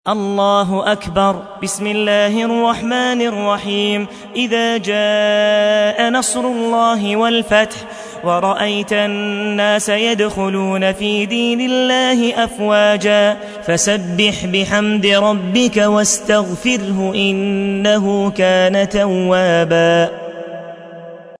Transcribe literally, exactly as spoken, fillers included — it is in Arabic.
الله أكبر. بسم الله الرحمن الرحيم. إذا جاء نصر الله والفتح ورأيت الناس يدخلون في دين الله أفواجا فسبح بحمد ربك واستغفره إنه كان توابا.